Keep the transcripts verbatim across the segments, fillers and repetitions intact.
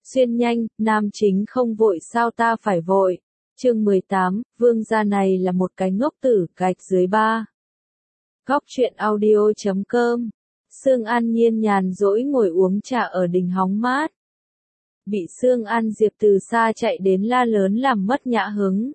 Xuyên nhanh, nam chính không vội sao ta phải vội. Chương mười tám, vương gia này là một cái ngốc tử, gạch dưới ba. Góc truyện audio chấm com. Sương An Nhiên nhàn rỗi ngồi uống trà ở đình hóng mát. Bị Sương An Diệp từ xa chạy đến la lớn làm mất nhã hứng.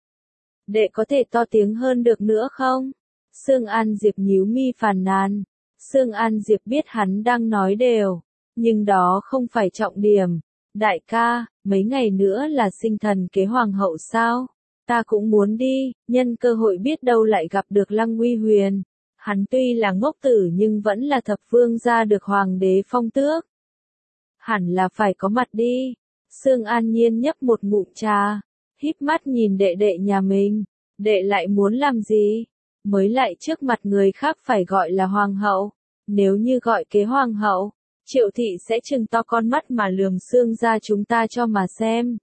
Đệ có thể to tiếng hơn được nữa không? Sương An Diệp nhíu mi phàn nàn. Sương An Diệp biết hắn đang nói đều, nhưng đó không phải trọng điểm. Đại ca, mấy ngày nữa là sinh thần kế hoàng hậu sao? Ta cũng muốn đi, nhân cơ hội biết đâu lại gặp được Lăng Uy Huyền. Hắn tuy là ngốc tử nhưng vẫn là thập vương gia được hoàng đế phong tước. Hẳn là phải có mặt đi. Sương An Nhiên nhấp một ngụm trà, híp mắt nhìn đệ đệ nhà mình. Đệ lại muốn làm gì? Mới lại trước mặt người khác phải gọi là hoàng hậu. Nếu như gọi kế hoàng hậu, Triệu thị sẽ trừng to con mắt mà lườm Sương gia chúng ta cho mà xem.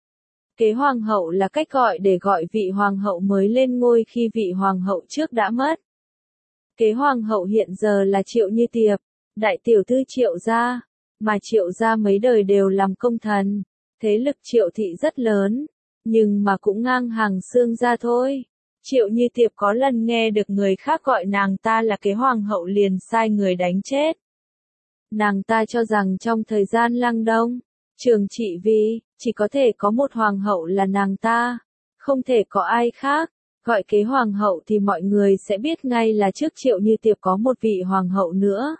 Kế hoàng hậu là cách gọi để gọi vị hoàng hậu mới lên ngôi khi vị hoàng hậu trước đã mất. Kế hoàng hậu hiện giờ là Triệu Như Tiệp, đại tiểu thư Triệu gia, mà Triệu gia mấy đời đều làm công thần, thế lực Triệu thị rất lớn, nhưng mà cũng ngang hàng Sương gia thôi. Triệu Như Tiệp có lần nghe được người khác gọi nàng ta là kế hoàng hậu liền sai người đánh chết. Nàng ta cho rằng trong thời gian Lăng Đông, Trường trị vì, chỉ có thể có một hoàng hậu là nàng ta, không thể có ai khác. Gọi kế hoàng hậu thì mọi người sẽ biết ngay là trước Triệu Như Tiệp có một vị hoàng hậu nữa.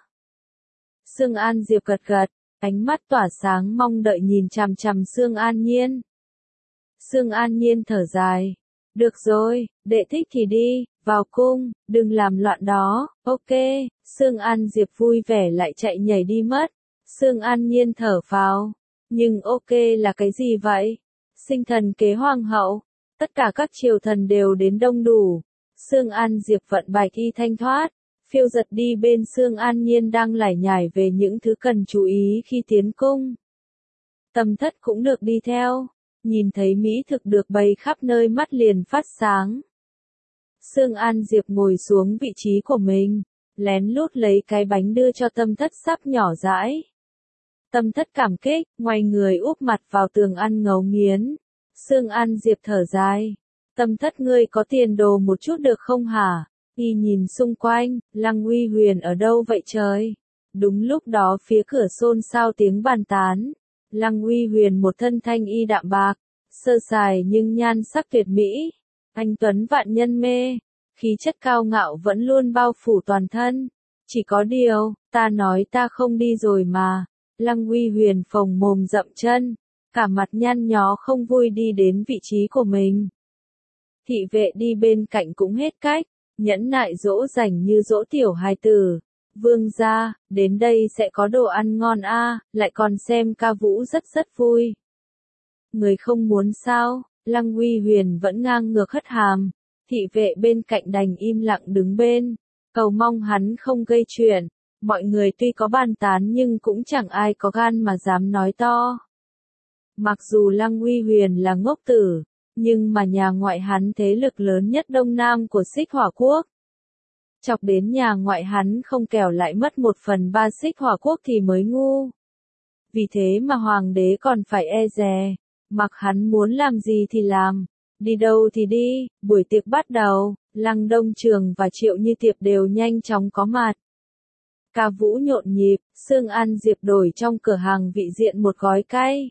Sương An Diệp gật gật, ánh mắt tỏa sáng mong đợi nhìn chằm chằm Sương An Nhiên. Sương An Nhiên thở dài. Được rồi, đệ thích thì đi, vào cung, đừng làm loạn đó, ok. Sương An Diệp vui vẻ lại chạy nhảy đi mất. Sương An Nhiên thở phào. Nhưng ok là cái gì vậy? Sinh thần kế hoàng hậu. Tất cả các triều thần đều đến đông đủ. Sương An Diệp vận bạch y thanh thoát. Phiêu giật đi bên Sương An Nhiên đang lải nhải về những thứ cần chú ý khi tiến cung. Tâm Thất cũng được đi theo. Nhìn thấy mỹ thực được bày khắp nơi mắt liền phát sáng. Sương An Diệp ngồi xuống vị trí của mình, lén lút lấy cái bánh đưa cho Tâm Thất sắp nhỏ dãi. Tâm Thất cảm kích, ngoay người úp mặt vào tường ăn ngấu nghiến. Sương An Diệp thở dài. Tâm Thất ngươi có tiền đồ một chút được không hả? Y nhìn xung quanh, Lăng Uy Huyền ở đâu vậy trời? Đúng lúc đó phía cửa xôn xao tiếng bàn tán. Lăng Uy Huyền một thân thanh y đạm bạc, sơ sài nhưng nhan sắc tuyệt mỹ. Anh tuấn vạn nhân mê, khí chất cao ngạo vẫn luôn bao phủ toàn thân. Chỉ có điều, ta nói ta không đi rồi mà. Lăng Uy Huyền phồng mồm dậm chân, cả mặt nhăn nhó không vui đi đến vị trí của mình. Thị vệ đi bên cạnh cũng hết cách, nhẫn nại dỗ dành như dỗ tiểu hài tử. Vương gia, đến đây sẽ có đồ ăn ngon a, à, lại còn xem ca vũ rất rất vui. Người không muốn sao? Lăng Uy Huyền vẫn ngang ngược hất hàm. Thị vệ bên cạnh đành im lặng đứng bên, cầu mong hắn không gây chuyện. Mọi người tuy có bàn tán nhưng cũng chẳng ai có gan mà dám nói to. Mặc dù Lăng Uy Huyền là ngốc tử, nhưng mà nhà ngoại hắn thế lực lớn nhất Đông Nam của Xích Hỏa Quốc. Chọc đến nhà ngoại hắn không kẻo lại mất một phần ba Xích Hỏa Quốc thì mới ngu. Vì thế mà hoàng đế còn phải e dè, mặc hắn muốn làm gì thì làm, đi đâu thì đi. Buổi tiệc bắt đầu, Lăng Đông Trường và Triệu Như Tiệp đều nhanh chóng có mặt. Ca vũ nhộn nhịp, Sương An Diệp đổi trong cửa hàng vị diện một gói cay.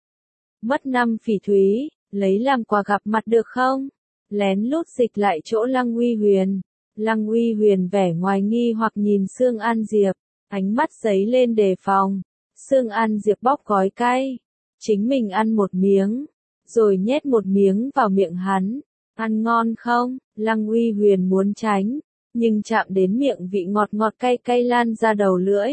Mất năm phỉ thúy, lấy làm quà gặp mặt được không? Lén lút dịch lại chỗ Lăng Uy Huyền. Lăng Uy Huyền vẻ ngoài nghi hoặc nhìn Sương An Diệp, ánh mắt giấy lên đề phòng. Sương An Diệp bóc gói cay, chính mình ăn một miếng, rồi nhét một miếng vào miệng hắn. Ăn ngon không? Lăng Uy Huyền muốn tránh, nhưng chạm đến miệng vị ngọt ngọt cay cay lan ra đầu lưỡi.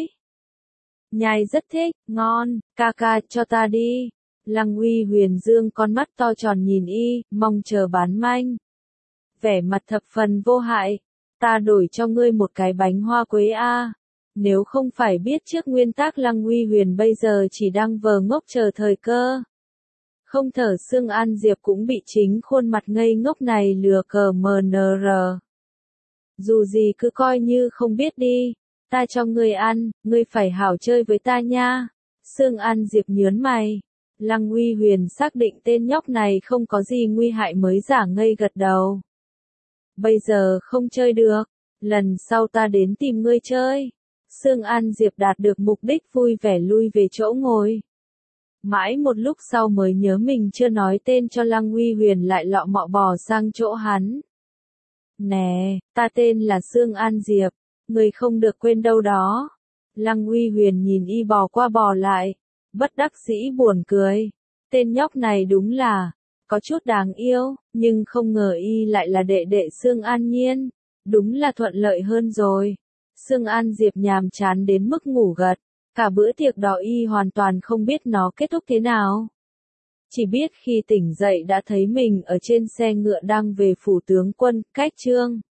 Nhai rất thích, ngon, ca ca cho ta đi. Lăng Uy Huyền dương con mắt to tròn nhìn y, mong chờ bán manh. Vẻ mặt thập phần vô hại. Ta đổi cho ngươi một cái bánh hoa quế a. À. Nếu không phải biết trước nguyên tắc Lăng Uy Huyền bây giờ chỉ đang vờ ngốc chờ thời cơ. Không thở Sương An Diệp cũng bị chính khuôn mặt ngây ngốc này lừa cờ mờ nờ rờ. Dù gì cứ coi như không biết đi. Ta cho ngươi ăn, ngươi phải hảo chơi với ta nha. Sương An Diệp nhớn mày. Lăng Uy Huyền xác định tên nhóc này không có gì nguy hại mới giả ngây gật đầu. Bây giờ không chơi được, lần sau ta đến tìm ngươi chơi. Sương An Diệp đạt được mục đích vui vẻ lui về chỗ ngồi. Mãi một lúc sau mới nhớ mình chưa nói tên cho Lăng Uy Huyền lại lọ mọ bò sang chỗ hắn. Nè, ta tên là Sương An Diệp, người không được quên đâu đó. Lăng Uy Huyền nhìn y bò qua bò lại, bất đắc dĩ buồn cười. Tên nhóc này đúng là, có chút đáng yêu, nhưng không ngờ y lại là đệ đệ Sương An Nhiên. Đúng là thuận lợi hơn rồi. Sương An Diệp nhàm chán đến mức ngủ gật. Cả bữa tiệc đó y hoàn toàn không biết nó kết thúc thế nào. Chỉ biết khi tỉnh dậy đã thấy mình ở trên xe ngựa đang về phủ tướng quân, cách Trương.